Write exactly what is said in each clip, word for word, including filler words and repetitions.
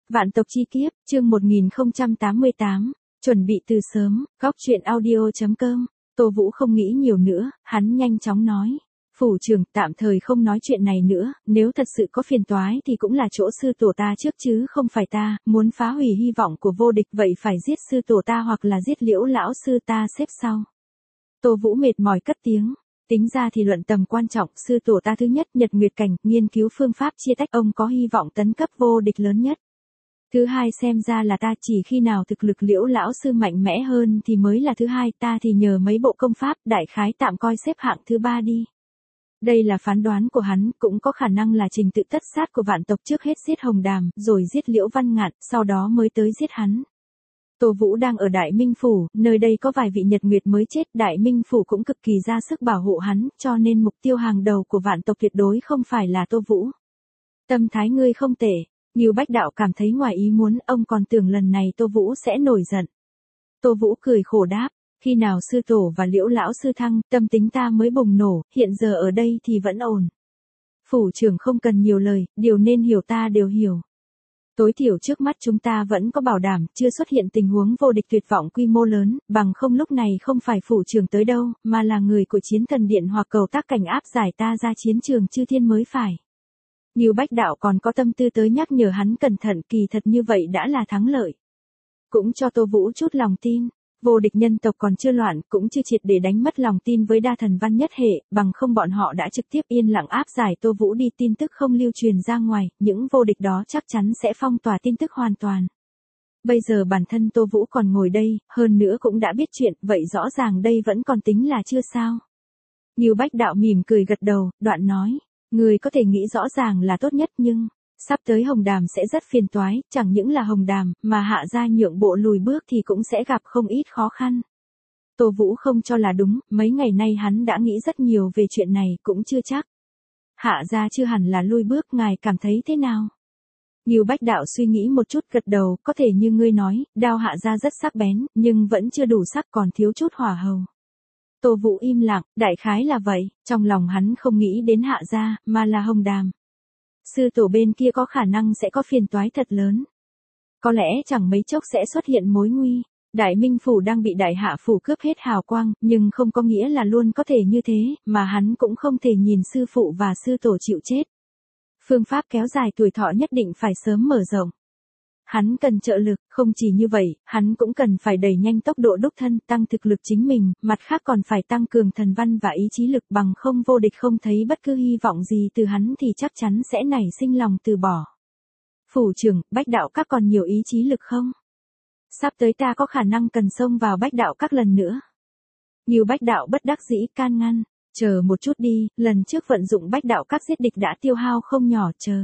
Vạn tộc chi kiếp, chương một nghìn không trăm tám mươi tám, chuẩn bị từ sớm, góc truyện audio chấm com. Tô Vũ không nghĩ nhiều nữa, hắn nhanh chóng nói. Phủ trưởng, tạm thời không nói chuyện này nữa, nếu thật sự có phiền toái thì cũng là chỗ sư tổ ta trước chứ không phải ta, muốn phá hủy hy vọng của vô địch vậy phải giết sư tổ ta hoặc là giết Liễu lão sư ta xếp sau. Tô Vũ mệt mỏi cất tiếng. Tính ra thì luận tầm quan trọng, sư tổ ta thứ nhất Nhật Nguyệt Cảnh, nghiên cứu phương pháp chia tách ông có hy vọng tấn cấp vô địch lớn nhất. Thứ hai xem ra là ta, chỉ khi nào thực lực Liễu lão sư mạnh mẽ hơn thì mới là thứ hai, ta thì nhờ mấy bộ công pháp, đại khái tạm coi xếp hạng thứ ba đi. Đây là phán đoán của hắn, cũng có khả năng là trình tự tất sát của vạn tộc, trước hết giết Hồng Đàm, rồi giết Liễu Văn Ngạn, sau đó mới tới giết hắn. Tô Vũ đang ở Đại Minh Phủ, nơi đây có vài vị Nhật Nguyệt mới chết, Đại Minh Phủ cũng cực kỳ ra sức bảo hộ hắn, cho nên mục tiêu hàng đầu của vạn tộc tuyệt đối không phải là Tô Vũ. Tâm thái ngươi không tệ, Ngưu Bách Đạo cảm thấy ngoài ý muốn, ông còn tưởng lần này Tô Vũ sẽ nổi giận. Tô Vũ cười khổ đáp, khi nào sư tổ và Liễu lão sư thăng, tâm tính ta mới bùng nổ, hiện giờ ở đây thì vẫn ổn. Phủ trưởng không cần nhiều lời, điều nên hiểu ta đều hiểu. Tối thiểu trước mắt chúng ta vẫn có bảo đảm, chưa xuất hiện tình huống vô địch tuyệt vọng quy mô lớn, bằng không lúc này không phải phủ trưởng tới đâu, mà là người của Chiến Thần Điện hoặc cầu tác cảnh áp giải ta ra chiến trường chư thiên mới phải. Ngưu Bách Đạo còn có tâm tư tới nhắc nhở hắn cẩn thận, kỳ thật như vậy đã là thắng lợi. Cũng cho Tô Vũ chút lòng tin. Vô địch nhân tộc còn chưa loạn, cũng chưa triệt để đánh mất lòng tin với đa thần văn nhất hệ, bằng không bọn họ đã trực tiếp yên lặng áp giải Tô Vũ đi, tin tức không lưu truyền ra ngoài, những vô địch đó chắc chắn sẽ phong tỏa tin tức hoàn toàn. Bây giờ bản thân Tô Vũ còn ngồi đây, hơn nữa cũng đã biết chuyện, vậy rõ ràng đây vẫn còn tính là chưa sao. Ngưu Bách Đạo mỉm cười gật đầu, đoạn nói, người có thể nghĩ rõ ràng là tốt nhất, nhưng sắp tới Hồng Đàm sẽ rất phiền toái, chẳng những là Hồng Đàm, mà Hạ gia nhượng bộ lùi bước thì cũng sẽ gặp không ít khó khăn. Tô Vũ không cho là đúng, mấy ngày nay hắn đã nghĩ rất nhiều về chuyện này, cũng chưa chắc. Hạ gia chưa hẳn là lùi bước, ngài cảm thấy thế nào? Ngưu Bách Đạo suy nghĩ một chút gật đầu, có thể như ngươi nói, đao Hạ gia rất sắc bén, nhưng vẫn chưa đủ sắc, còn thiếu chút hỏa hầu. Tô Vũ im lặng, đại khái là vậy, trong lòng hắn không nghĩ đến Hạ gia, mà là Hồng Đàm. Sư tổ bên kia có khả năng sẽ có phiền toái thật lớn. Có lẽ chẳng mấy chốc sẽ xuất hiện mối nguy. Đại Minh Phủ đang bị Đại Hạ Phủ cướp hết hào quang, nhưng không có nghĩa là luôn có thể như thế, mà hắn cũng không thể nhìn sư phụ và sư tổ chịu chết. Phương pháp kéo dài tuổi thọ nhất định phải sớm mở rộng. Hắn cần trợ lực, không chỉ như vậy, hắn cũng cần phải đẩy nhanh tốc độ đúc thân, tăng thực lực chính mình, mặt khác còn phải tăng cường thần văn và ý chí lực, bằng không vô địch không thấy bất cứ hy vọng gì từ hắn thì chắc chắn sẽ nảy sinh lòng từ bỏ. Phủ trưởng, Bách Đạo các còn nhiều ý chí lực không? Sắp tới ta có khả năng cần xông vào Bách Đạo các lần nữa. Ngưu Bách Đạo bất đắc dĩ can ngăn, chờ một chút đi, lần trước vận dụng Bách Đạo các giết địch đã tiêu hao không nhỏ, chờ.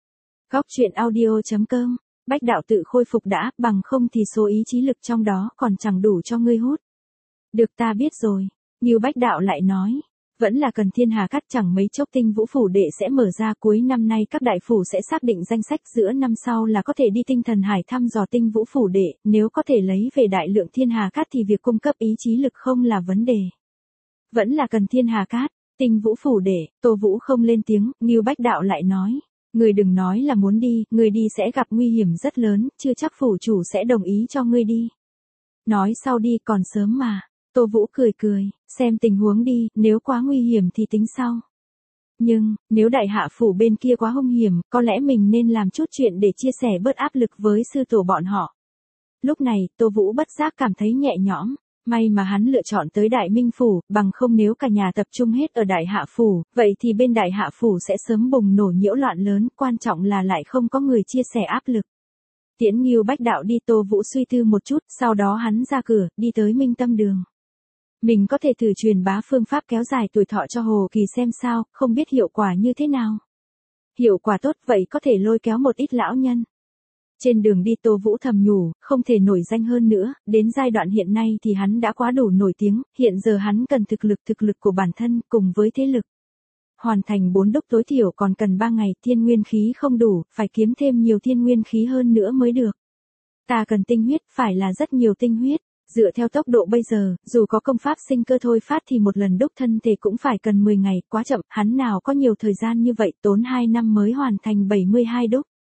Góc truyện audio chấm com. Bách Đạo tự khôi phục đã, bằng không thì số ý chí lực trong đó còn chẳng đủ cho ngươi hút. Được, ta biết rồi. Ngưu Bách Đạo lại nói, vẫn là cần thiên hà cắt, chẳng mấy chốc Tinh Vũ Phủ Đệ sẽ mở ra, cuối năm nay các đại phủ sẽ xác định danh sách, giữa năm sau là có thể đi Tinh Thần Hải thăm dò Tinh Vũ Phủ Đệ, nếu có thể lấy về đại lượng thiên hà cắt thì việc cung cấp ý chí lực không là vấn đề. Vẫn là cần thiên hà cát, Tinh Vũ Phủ Đệ. Tô Vũ không lên tiếng, Ngưu Bách Đạo lại nói. Ngươi đừng nói là muốn đi, ngươi đi sẽ gặp nguy hiểm rất lớn, chưa chắc phủ chủ sẽ đồng ý cho ngươi đi. Nói sau đi, còn sớm mà. Tô Vũ cười cười, xem tình huống đi, nếu quá nguy hiểm thì tính sau. Nhưng, nếu Đại Hạ Phủ bên kia quá hung hiểm, có lẽ mình nên làm chút chuyện để chia sẻ bớt áp lực với sư tổ bọn họ. Lúc này, Tô Vũ bất giác cảm thấy nhẹ nhõm. May mà hắn lựa chọn tới Đại Minh Phủ, bằng không nếu cả nhà tập trung hết ở Đại Hạ Phủ, vậy thì bên Đại Hạ Phủ sẽ sớm bùng nổ nhiễu loạn lớn, quan trọng là lại không có người chia sẻ áp lực. Tiễn Ngưu Bách Đạo đi, Tô Vũ suy tư một chút, sau đó hắn ra cửa, đi tới Minh Tâm Đường. Mình có thể thử truyền bá phương pháp kéo dài tuổi thọ cho Hồ Kỳ xem sao, không biết hiệu quả như thế nào. Hiệu quả tốt vậy có thể lôi kéo một ít lão nhân. Trên đường đi Tô Vũ thầm nhủ, không thể nổi danh hơn nữa, đến giai đoạn hiện nay thì hắn đã quá đủ nổi tiếng, hiện giờ hắn cần thực lực thực lực của bản thân cùng với thế lực. Hoàn thành bốn đúc tối thiểu còn cần ba ngày, thiên nguyên khí không đủ, phải kiếm thêm nhiều thiên nguyên khí hơn nữa mới được. Ta cần tinh huyết, phải là rất nhiều tinh huyết. Dựa theo tốc độ bây giờ, dù có công pháp sinh cơ thôi phát thì một lần đúc thân thể cũng phải cần mười ngày, quá chậm, hắn nào có nhiều thời gian như vậy, tốn hai năm mới hoàn thành bảy mươi hai đúc.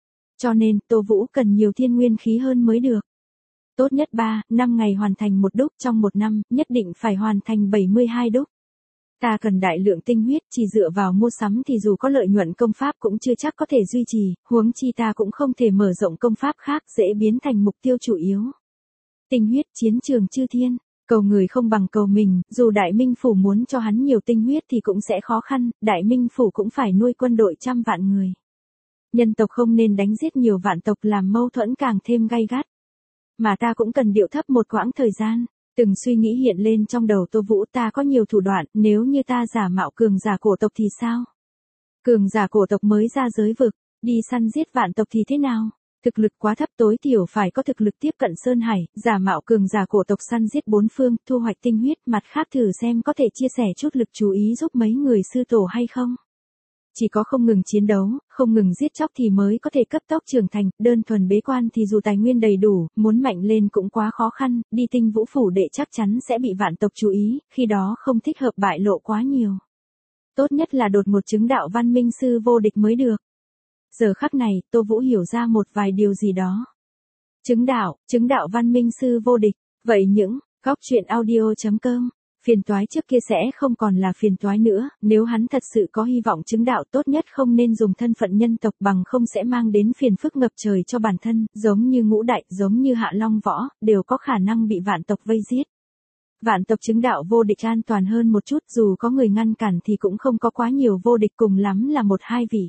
Cho nên, Tô Vũ cần nhiều thiên nguyên khí hơn mới được. Tốt nhất ba, năm ngày hoàn thành một đúc, trong một năm, nhất định phải hoàn thành bảy mươi hai đúc. Ta cần đại lượng tinh huyết, chỉ dựa vào mua sắm thì dù có lợi nhuận công pháp cũng chưa chắc có thể duy trì, huống chi ta cũng không thể mở rộng công pháp khác, dễ biến thành mục tiêu chủ yếu. Tinh huyết, chiến trường chư thiên, cầu người không bằng cầu mình, dù Đại Minh Phủ muốn cho hắn nhiều tinh huyết thì cũng sẽ khó khăn, Đại Minh Phủ cũng phải nuôi quân đội trăm vạn người. Nhân tộc không nên đánh giết nhiều vạn tộc làm mâu thuẫn càng thêm gay gắt. Mà ta cũng cần điệu thấp một quãng thời gian. Từng suy nghĩ hiện lên trong đầu Tô Vũ, ta có nhiều thủ đoạn, nếu như ta giả mạo cường giả cổ tộc thì sao? Cường giả cổ tộc mới ra giới vực, đi săn giết vạn tộc thì thế nào? Thực lực quá thấp, tối thiểu phải có thực lực tiếp cận Sơn Hải, giả mạo cường giả cổ tộc săn giết bốn phương, thu hoạch tinh huyết, mặt khác thử xem có thể chia sẻ chút lực chú ý giúp mấy người sư tổ hay không? Chỉ có không ngừng chiến đấu, không ngừng giết chóc thì mới có thể cấp tốc trưởng thành, đơn thuần bế quan thì dù tài nguyên đầy đủ, muốn mạnh lên cũng quá khó khăn, đi Tinh Vũ Phủ Đệ chắc chắn sẽ bị vạn tộc chú ý, khi đó không thích hợp bại lộ quá nhiều. Tốt nhất là đột một chứng đạo văn minh sư vô địch mới được. Giờ khắc này, Tô Vũ hiểu ra một vài điều gì đó. Chứng đạo, chứng đạo văn minh sư vô địch, vậy những, góc truyện audio chấm com. Phiền toái trước kia sẽ không còn là phiền toái nữa, nếu hắn thật sự có hy vọng chứng đạo tốt nhất không nên dùng thân phận nhân tộc bằng không sẽ mang đến phiền phức ngập trời cho bản thân, giống như Ngũ Đại, giống như Hạ Long Võ, đều có khả năng bị vạn tộc vây giết. Vạn tộc chứng đạo vô địch an toàn hơn một chút, dù có người ngăn cản thì cũng không có quá nhiều vô địch, cùng lắm là một hai vị.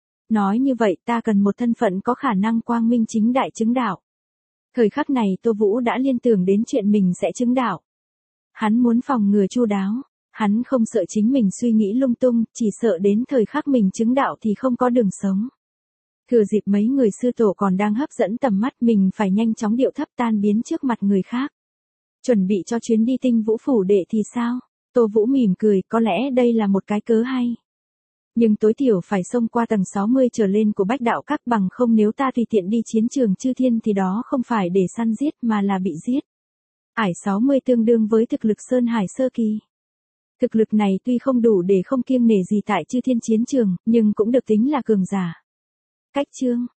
Nói như vậy ta cần một thân phận có khả năng quang minh chính đại chứng đạo. Thời khắc này Tô Vũ đã liên tưởng đến chuyện mình sẽ chứng đạo. Hắn muốn phòng ngừa chu đáo, hắn không sợ chính mình suy nghĩ lung tung, chỉ sợ đến thời khắc mình chứng đạo thì không có đường sống. Thừa dịp mấy người sư tổ còn đang hấp dẫn tầm mắt mình phải nhanh chóng điệu thấp tan biến trước mặt người khác. Chuẩn bị cho chuyến đi Tinh Vũ Phủ Đệ thì sao? Tô Vũ mỉm cười, có lẽ đây là một cái cớ hay. Nhưng tối thiểu phải xông qua tầng sáu mươi trở lên của Bách Đạo Các, bằng không nếu ta tùy tiện đi chiến trường chư thiên thì đó không phải để săn giết mà là bị giết. Ải sáu mươi tương đương với thực lực Sơn Hải sơ kỳ. Thực lực này tuy không đủ để không kiêng nể gì tại chư thiên chiến trường, nhưng cũng được tính là cường giả. Cách chương